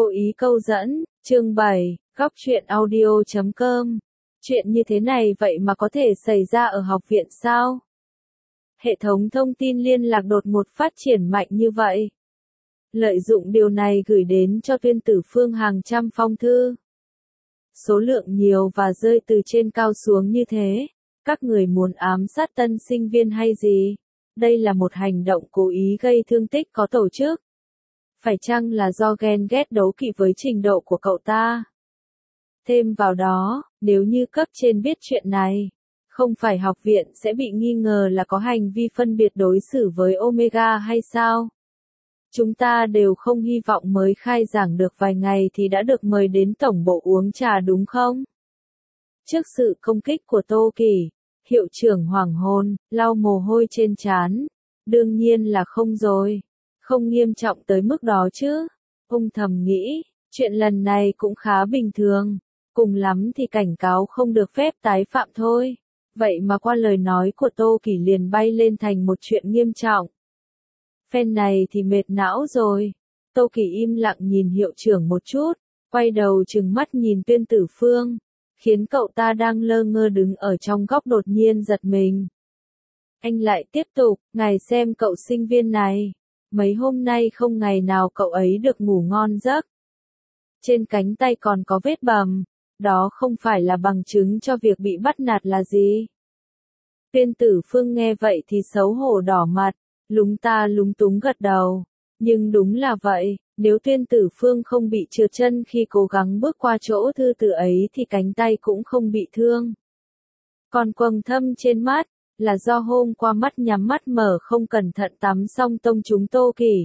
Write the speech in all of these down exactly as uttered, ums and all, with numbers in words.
Vô ý câu dẫn, chương bảy, góc truyện audio chấm com. Chuyện như thế này vậy mà có thể xảy ra ở học viện sao? Hệ thống thông tin liên lạc đột ngột phát triển mạnh như vậy. Lợi dụng điều này gửi đến cho Tuyên Tử Phương hàng trăm phong thư. Số lượng nhiều và rơi từ trên cao xuống như thế. Các người muốn ám sát tân sinh viên hay gì? Đây là một hành động cố ý gây thương tích có tổ chức. Phải chăng là do ghen ghét đấu kỵ với trình độ của cậu ta? Thêm vào đó, nếu như cấp trên biết chuyện này, không phải học viện sẽ bị nghi ngờ là có hành vi phân biệt đối xử với Omega hay sao? Chúng ta đều không hy vọng mới khai giảng được vài ngày thì đã được mời đến tổng bộ uống trà đúng không? Trước sự công kích của Tô Kỳ, hiệu trưởng hoảng hồn, lau mồ hôi trên trán. Đương nhiên là không rồi. Không nghiêm trọng tới mức đó chứ. Ông thầm nghĩ, chuyện lần này cũng khá bình thường. Cùng lắm thì cảnh cáo không được phép tái phạm thôi. Vậy mà qua lời nói của Tô Kỳ liền bay lên thành một chuyện nghiêm trọng. Phen này thì mệt não rồi. Tô Kỳ im lặng nhìn hiệu trưởng một chút, quay đầu trừng mắt nhìn Tuyên Tử Phương, khiến cậu ta đang lơ ngơ đứng ở trong góc đột nhiên giật mình. Anh lại tiếp tục, ngài xem cậu sinh viên này. Mấy hôm nay không ngày nào cậu ấy được ngủ ngon giấc. Trên cánh tay còn có vết bầm, đó không phải là bằng chứng cho việc bị bắt nạt là gì. Tuyên Tử Phương nghe vậy thì xấu hổ đỏ mặt, lúng ta lúng túng gật đầu. Nhưng đúng là vậy, nếu Tuyên Tử Phương không bị trượt chân khi cố gắng bước qua chỗ thư tử ấy thì cánh tay cũng không bị thương. Còn quầng thâm trên mắt, là do hôm qua mắt nhắm mắt mở không cẩn thận tắm xong tông trúng Tô Kỳ.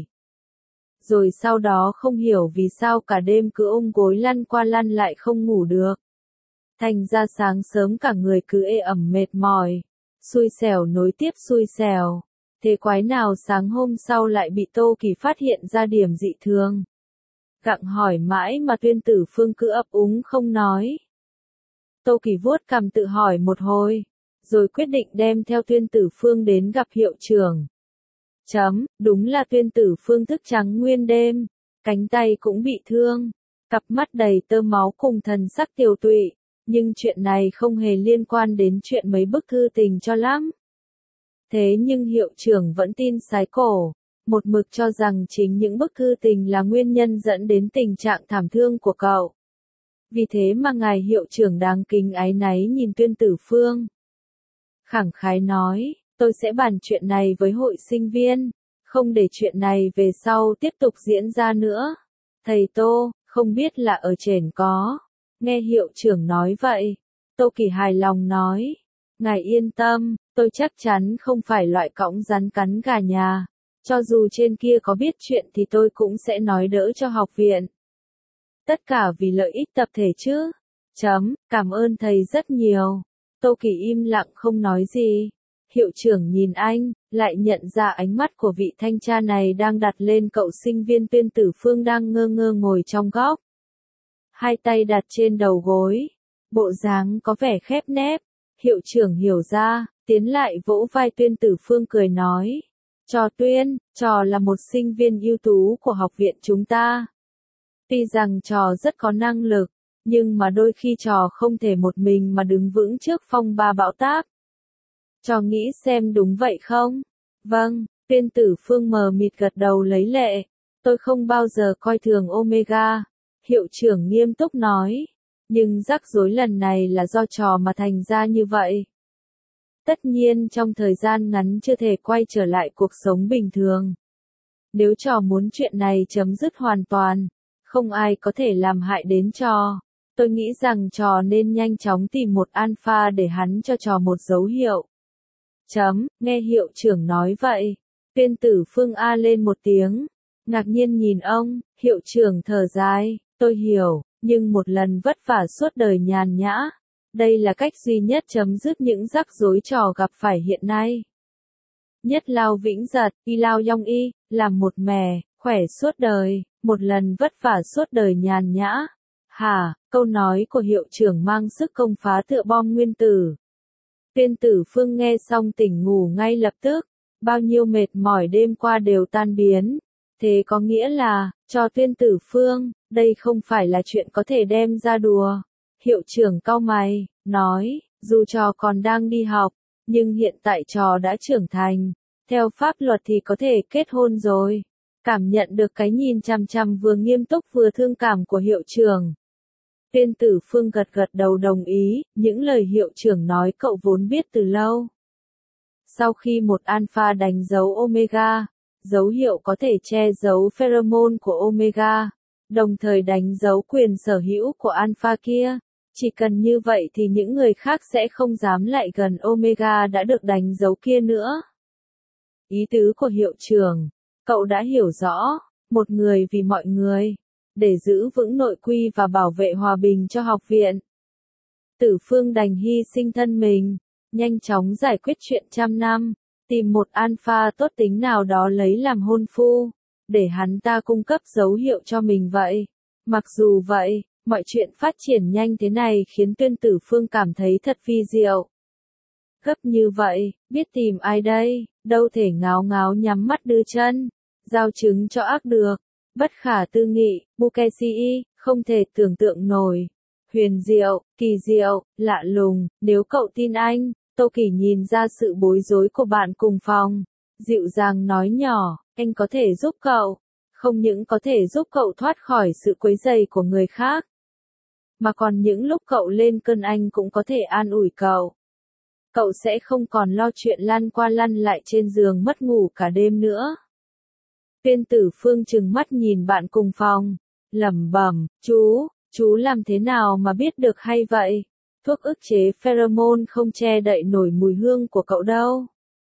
Rồi sau đó không hiểu vì sao cả đêm cứ ôm gối lăn qua lăn lại không ngủ được. Thành ra sáng sớm cả người cứ ê ẩm mệt mỏi. Xui xẻo nối tiếp xui xẻo. Thế quái nào sáng hôm sau lại bị Tô Kỳ phát hiện ra điểm dị thường. Gặng hỏi mãi mà Tuyên Tử Phương cứ ấp úng không nói. Tô Kỳ vuốt cằm tự hỏi một hồi, rồi quyết định đem theo Tuyên Tử Phương đến gặp hiệu trưởng. Chấm, đúng là Tuyên Tử Phương thức trắng nguyên đêm, cánh tay cũng bị thương, cặp mắt đầy tơ máu cùng thần sắc tiều tụy, nhưng chuyện này không hề liên quan đến chuyện mấy bức thư tình cho lắm. Thế nhưng hiệu trưởng vẫn tin sái cổ, một mực cho rằng chính những bức thư tình là nguyên nhân dẫn đến tình trạng thảm thương của cậu. Vì thế mà ngài hiệu trưởng đáng kính áy náy nhìn Tuyên Tử Phương. Khẳng khái nói, tôi sẽ bàn chuyện này với hội sinh viên, không để chuyện này về sau tiếp tục diễn ra nữa. Thầy Tô, không biết là ở trên có. Nghe hiệu trưởng nói vậy, Tô Kỳ hài lòng nói, ngài yên tâm, tôi chắc chắn không phải loại cõng rắn cắn gà nhà. Cho dù trên kia có biết chuyện thì tôi cũng sẽ nói đỡ cho học viện. Tất cả vì lợi ích tập thể chứ. Chấm, cảm ơn thầy rất nhiều. Tô Kỳ im lặng không nói gì. Hiệu trưởng nhìn anh, lại nhận ra ánh mắt của vị thanh tra này đang đặt lên cậu sinh viên Tuyên Tử Phương đang ngơ ngơ ngồi trong góc. Hai tay đặt trên đầu gối. Bộ dáng có vẻ khép nép. Hiệu trưởng hiểu ra, tiến lại vỗ vai Tuyên Tử Phương cười nói. Trò Tuyên, trò là một sinh viên ưu tú của học viện chúng ta. Tuy rằng trò rất có năng lực, nhưng mà đôi khi trò không thể một mình mà đứng vững trước phong ba bão táp. Trò nghĩ xem đúng vậy không? Vâng, Tuyên Tử Phương mờ mịt gật đầu lấy lệ. Tôi không bao giờ coi thường Omega. Hiệu trưởng nghiêm túc nói. Nhưng rắc rối lần này là do trò mà thành ra như vậy. Tất nhiên trong thời gian ngắn chưa thể quay trở lại cuộc sống bình thường. Nếu trò muốn chuyện này chấm dứt hoàn toàn, không ai có thể làm hại đến trò. Tôi nghĩ rằng trò nên nhanh chóng tìm một alpha để hắn cho trò một dấu hiệu. Chấm, nghe hiệu trưởng nói vậy. Tuyên Tử Phương a lên một tiếng. Ngạc nhiên nhìn ông, hiệu trưởng thở dài, tôi hiểu, nhưng một lần vất vả suốt đời nhàn nhã. Đây là cách duy nhất chấm dứt những rắc rối trò gặp phải hiện nay. Nhất lao vĩnh giật, y lao yong y, làm một mẻ, khỏe suốt đời, một lần vất vả suốt đời nhàn nhã. Hả, câu nói của hiệu trưởng mang sức công phá tựa bom nguyên tử. Tuyên Tử Phương nghe xong tỉnh ngủ ngay lập tức, bao nhiêu mệt mỏi đêm qua đều tan biến. Thế có nghĩa là, Cho Tuyên Tử Phương, đây không phải là chuyện có thể đem ra đùa. Hiệu trưởng cau mày, nói, dù trò còn đang đi học, nhưng hiện tại trò đã trưởng thành, theo pháp luật thì có thể kết hôn rồi. Cảm nhận được cái nhìn chằm chằm vừa nghiêm túc vừa thương cảm của hiệu trưởng. Tuyên Tử Phương gật gật đầu đồng ý, những lời hiệu trưởng nói cậu vốn biết từ lâu. Sau khi một alpha đánh dấu omega, dấu hiệu có thể che giấu pheromone của omega, đồng thời đánh dấu quyền sở hữu của alpha kia. Chỉ cần như vậy thì những người khác sẽ không dám lại gần omega đã được đánh dấu kia nữa. Ý tứ của hiệu trưởng, cậu đã hiểu rõ, một người vì mọi người, để giữ vững nội quy và bảo vệ hòa bình cho học viện. Tử Phương đành hy sinh thân mình, nhanh chóng giải quyết chuyện trăm năm, tìm một alpha tốt tính nào đó lấy làm hôn phu, để hắn ta cung cấp dấu hiệu cho mình vậy. Mặc dù vậy, mọi chuyện phát triển nhanh thế này khiến Tuyên Tử Phương cảm thấy thật vi diệu. Gấp như vậy, biết tìm ai đây, đâu thể ngáo ngáo nhắm mắt đưa chân, giao chứng cho ác được. Bất khả tư nghị, Bukesi, không thể tưởng tượng nổi. Huyền diệu, kỳ diệu, lạ lùng, nếu cậu tin anh. Tô Kỳ nhìn ra sự bối rối của bạn cùng phòng, dịu dàng nói nhỏ, anh có thể giúp cậu, không những có thể giúp cậu thoát khỏi sự quấy rầy của người khác, mà còn những lúc cậu lên cơn anh cũng có thể an ủi cậu. Cậu sẽ không còn lo chuyện lăn qua lăn lại trên giường mất ngủ cả đêm nữa. Tuyên Tử Phương trừng mắt nhìn bạn cùng phòng, lẩm bẩm, chú, chú làm thế nào mà biết được hay vậy? Thuốc ức chế pheromone không che đậy nổi mùi hương của cậu đâu.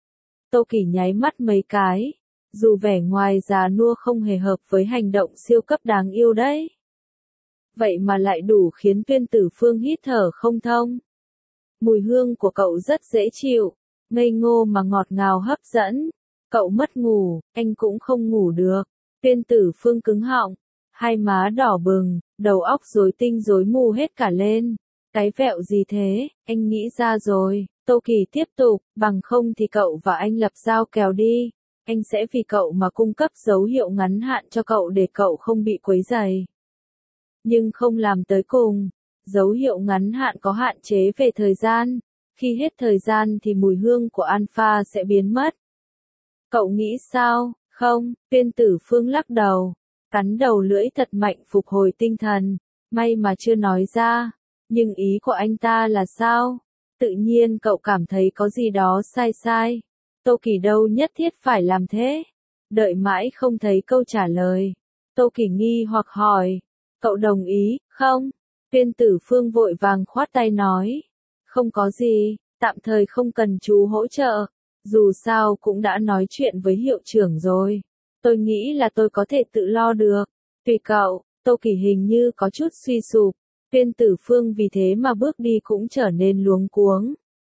Tô Kỳ nháy mắt mấy cái, dù vẻ ngoài già nua không hề hợp với hành động siêu cấp đáng yêu đấy. Vậy mà lại đủ khiến Tuyên Tử Phương hít thở không thông. Mùi hương của cậu rất dễ chịu, ngây ngô mà ngọt ngào hấp dẫn. Cậu mất ngủ, anh cũng không ngủ được. Tuyên Tử Phương cứng họng, hai má đỏ bừng, đầu óc rối tinh rối mù hết cả lên. Cái vẹo gì thế, anh nghĩ ra rồi. Tô Kỳ tiếp tục, bằng không thì cậu và anh lập giao kèo đi. Anh sẽ vì cậu mà cung cấp dấu hiệu ngắn hạn cho cậu để cậu không bị quấy rầy. Nhưng không làm tới cùng. Dấu hiệu ngắn hạn có hạn chế về thời gian. Khi hết thời gian thì mùi hương của alpha sẽ biến mất. Cậu nghĩ sao? Không, Tuyên Tử Phương lắc đầu. Cắn đầu lưỡi thật mạnh phục hồi tinh thần. May mà chưa nói ra. Nhưng ý của anh ta là sao? Tự nhiên cậu cảm thấy có gì đó sai sai. Tô Kỳ đâu nhất thiết phải làm thế. Đợi mãi không thấy câu trả lời. Tô Kỳ nghi hoặc hỏi. Cậu đồng ý, không? Tuyên Tử Phương vội vàng khoát tay nói. Không có gì, tạm thời không cần chú hỗ trợ. Dù sao cũng đã nói chuyện với hiệu trưởng rồi. Tôi nghĩ là tôi có thể tự lo được. Tùy cậu. Tô Kỳ hình như có chút suy sụp. Tuyên Tử Phương vì thế mà bước đi cũng trở nên luống cuống.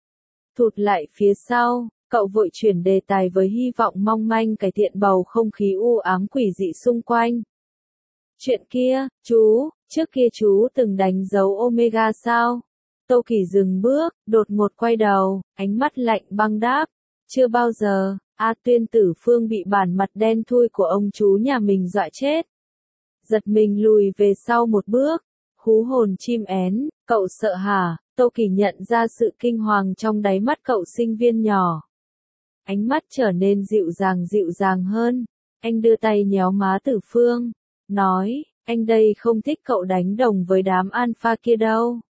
Thụt lại phía sau, cậu vội chuyển đề tài với hy vọng mong manh cải thiện bầu không khí u ám quỷ dị xung quanh. Chuyện kia, chú, trước kia chú từng đánh dấu omega sao? Tô Kỳ dừng bước, đột ngột quay đầu, ánh mắt lạnh băng đáp. Chưa bao giờ. A Tuyên Tử Phương bị bản mặt đen thui của ông chú nhà mình dọa chết. Giật mình lùi về sau một bước. Hú hồn chim én, cậu sợ hả? Tô Kỳ nhận ra sự kinh hoàng trong đáy mắt cậu sinh viên nhỏ. Ánh mắt trở nên dịu dàng dịu dàng hơn. Anh đưa tay nhéo má Tử Phương. Nói, anh đây không thích cậu đánh đồng với đám alpha kia đâu.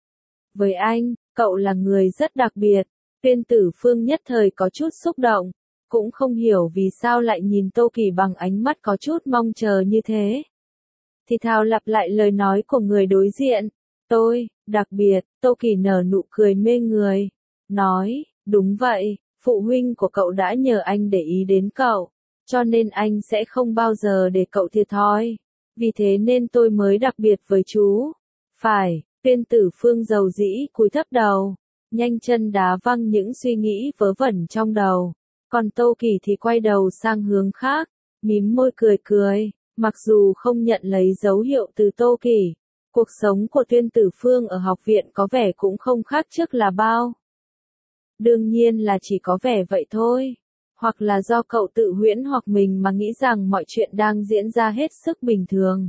Với anh, cậu là người rất đặc biệt. Tuyên Tử Phương nhất thời có chút xúc động. Cũng không hiểu vì sao lại nhìn Tô Kỳ bằng ánh mắt có chút mong chờ như thế. Thì thào lặp lại lời nói của người đối diện. Tôi, đặc biệt, Tô Kỳ nở nụ cười mê người. Nói, đúng vậy, phụ huynh của cậu đã nhờ anh để ý đến cậu. Cho nên anh sẽ không bao giờ để cậu thiệt thòi. Vì thế nên tôi mới đặc biệt với chú. Phải, Tuyên Tử Phương dầu dĩ cúi thấp đầu. Nhanh chân đá văng những suy nghĩ vớ vẩn trong đầu. Còn Tô Kỳ thì quay đầu sang hướng khác. Mím môi cười cười. Mặc dù không nhận lấy dấu hiệu từ Tô Kỳ, cuộc sống của Tuyên Tử Phương ở học viện có vẻ cũng không khác trước là bao. Đương nhiên là chỉ có vẻ vậy thôi. Hoặc là do cậu tự huyễn hoặc mình mà nghĩ rằng mọi chuyện đang diễn ra hết sức bình thường.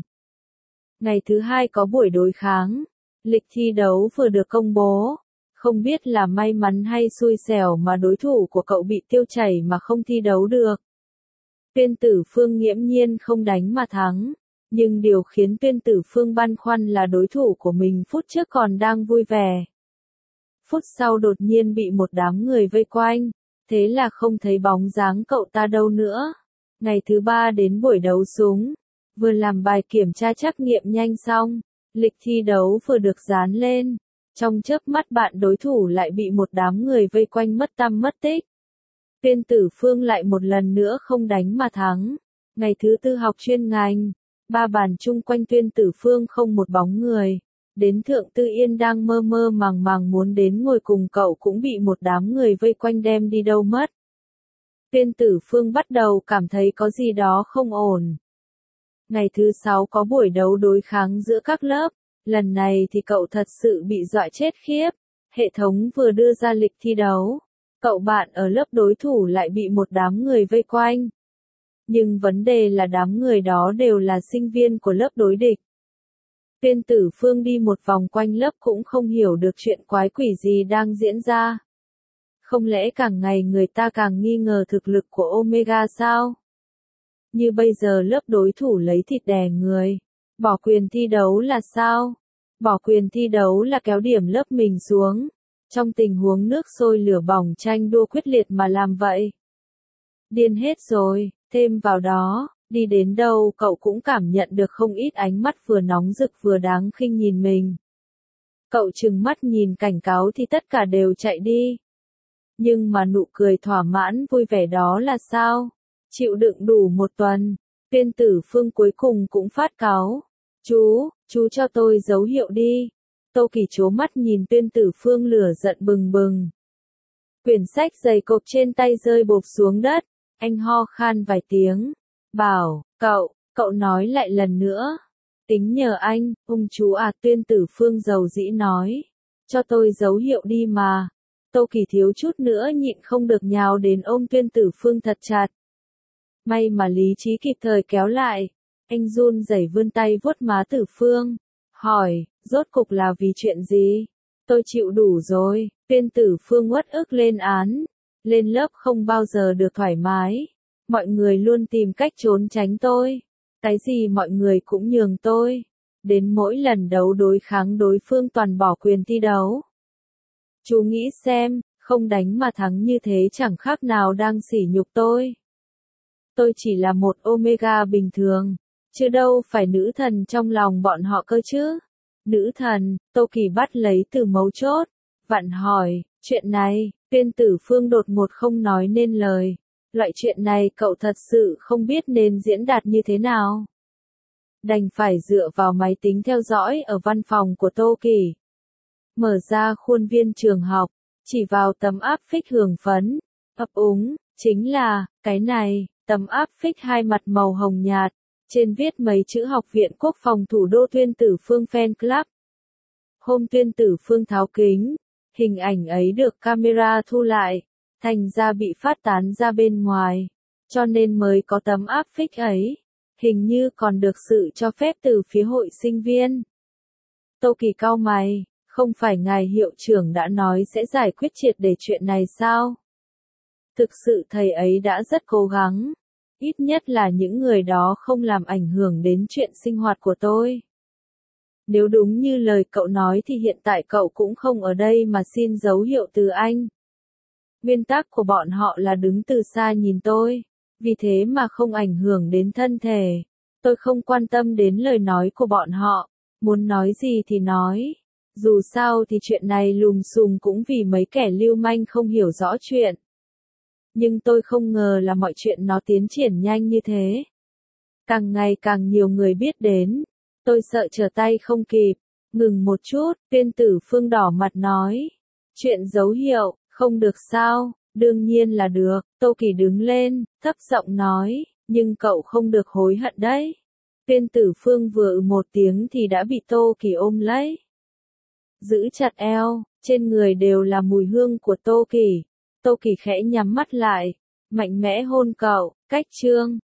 Ngày thứ hai có buổi đối kháng. Lịch thi đấu vừa được công bố. Không biết là may mắn hay xui xẻo mà đối thủ của cậu bị tiêu chảy mà không thi đấu được. Tuyên Tử Phương nghiễm nhiên không đánh mà thắng. Nhưng điều khiến Tuyên Tử Phương băn khoăn là đối thủ của mình phút trước còn đang vui vẻ. Phút sau đột nhiên bị một đám người vây quanh. Thế là không thấy bóng dáng cậu ta đâu nữa. Ngày thứ ba đến buổi đấu súng. Vừa làm bài kiểm tra trắc nghiệm nhanh xong. Lịch thi đấu vừa được dán lên. Trong chớp mắt bạn đối thủ lại bị một đám người vây quanh mất tăm mất tích. Tuyên Tử Phương lại một lần nữa không đánh mà thắng. Ngày thứ tư học chuyên ngành. Ba bàn chung quanh Tuyên Tử Phương không một bóng người. Đến Thượng Tư Yên đang mơ mơ màng màng muốn đến ngồi cùng cậu cũng bị một đám người vây quanh đem đi đâu mất. Tuyên Tử Phương bắt đầu cảm thấy có gì đó không ổn. Ngày thứ sáu có buổi đấu đối kháng giữa các lớp. Lần này thì cậu thật sự bị dọa chết khiếp. Hệ thống vừa đưa ra lịch thi đấu. Cậu bạn ở lớp đối thủ lại bị một đám người vây quanh. Nhưng vấn đề là đám người đó đều là sinh viên của lớp đối địch. Tuyên Tử Phương đi một vòng quanh lớp cũng không hiểu được chuyện quái quỷ gì đang diễn ra. Không lẽ càng ngày người ta càng nghi ngờ thực lực của Omega sao? Như bây giờ lớp đối thủ lấy thịt đè người. Bỏ quyền thi đấu là sao? Bỏ quyền thi đấu là kéo điểm lớp mình xuống. Trong tình huống nước sôi lửa bỏng tranh đua quyết liệt mà làm vậy. Điên hết rồi, thêm vào đó, đi đến đâu cậu cũng cảm nhận được không ít ánh mắt vừa nóng rực vừa đáng khinh nhìn mình. Cậu trừng mắt nhìn cảnh cáo thì tất cả đều chạy đi. Nhưng mà nụ cười thỏa mãn vui vẻ đó là sao? Chịu đựng đủ một tuần, Tuyên Tử Phương cuối cùng cũng phát cáu. Chú, chú cho tôi dấu hiệu đi. Tô Kỳ trố mắt nhìn Tuyên Tử Phương lửa giận bừng bừng. Quyển sách dày cộp trên tay rơi bộp xuống đất. Anh ho khan vài tiếng. Bảo, cậu, cậu nói lại lần nữa. Tính nhờ anh, ông chú à, Tuyên Tử Phương dầu dĩ nói. Cho tôi dấu hiệu đi mà. Tô Kỳ thiếu chút nữa nhịn không được nhào đến ôm Tuyên Tử Phương thật chặt. May mà lý trí kịp thời kéo lại. Anh run rẩy vươn tay vuốt má Tử Phương. Hỏi, rốt cục là vì chuyện gì? Tôi chịu đủ rồi. Tuyên Tử Phương uất ức lên án. Lên lớp không bao giờ được thoải mái. Mọi người luôn tìm cách trốn tránh tôi. Cái gì mọi người cũng nhường tôi. Đến mỗi lần đấu đối kháng đối phương toàn bỏ quyền thi đấu. Chú nghĩ xem, không đánh mà thắng như thế chẳng khác nào đang sỉ nhục tôi. Tôi chỉ là một Omega bình thường, chứ đâu phải nữ thần trong lòng bọn họ cơ chứ. Nữ thần, Tô Kỳ bắt lấy từ mấu chốt. Vặn hỏi, chuyện này, Tuyên Tử Phương đột ngột không nói nên lời. Loại chuyện này cậu thật sự không biết nên diễn đạt như thế nào. Đành phải dựa vào máy tính theo dõi ở văn phòng của Tô Kỳ. Mở ra khuôn viên trường học, chỉ vào tấm áp phích hưởng phấn. Ấp úng, chính là, cái này, tấm áp phích hai mặt màu hồng nhạt. Trên viết mấy chữ Học viện Quốc phòng Thủ đô Tuyên Tử Phương Fan Club. Hôm Tuyên Tử Phương tháo kính, hình ảnh ấy được camera thu lại, thành ra bị phát tán ra bên ngoài, cho nên mới có tấm áp phích ấy, hình như còn được sự cho phép từ phía hội sinh viên. Tô Kỳ cau mày, không phải ngài hiệu trưởng đã nói sẽ giải quyết triệt để chuyện này sao? Thực sự thầy ấy đã rất cố gắng. Ít nhất là những người đó không làm ảnh hưởng đến chuyện sinh hoạt của tôi. Nếu đúng như lời cậu nói thì hiện tại cậu cũng không ở đây mà xin dấu hiệu từ anh. Nguyên tắc của bọn họ là đứng từ xa nhìn tôi, vì thế mà không ảnh hưởng đến thân thể. Tôi không quan tâm đến lời nói của bọn họ, muốn nói gì thì nói. Dù sao thì chuyện này lùm xùm cũng vì mấy kẻ lưu manh không hiểu rõ chuyện. Nhưng tôi không ngờ là mọi chuyện nó tiến triển nhanh như thế. Càng ngày càng nhiều người biết đến. Tôi sợ trở tay không kịp. Ngừng một chút, Tuyên Tử Phương đỏ mặt nói. Chuyện dấu hiệu, không được sao, đương nhiên là được. Tô Kỳ đứng lên, thấp giọng nói, nhưng cậu không được hối hận đấy. Tuyên Tử Phương vừa ừ một tiếng thì đã bị Tô Kỳ ôm lấy. Giữ chặt eo, trên người đều là mùi hương của Tô Kỳ. Tô Kỳ khẽ nhắm mắt lại, Mạnh mẽ hôn cậu, cách chương.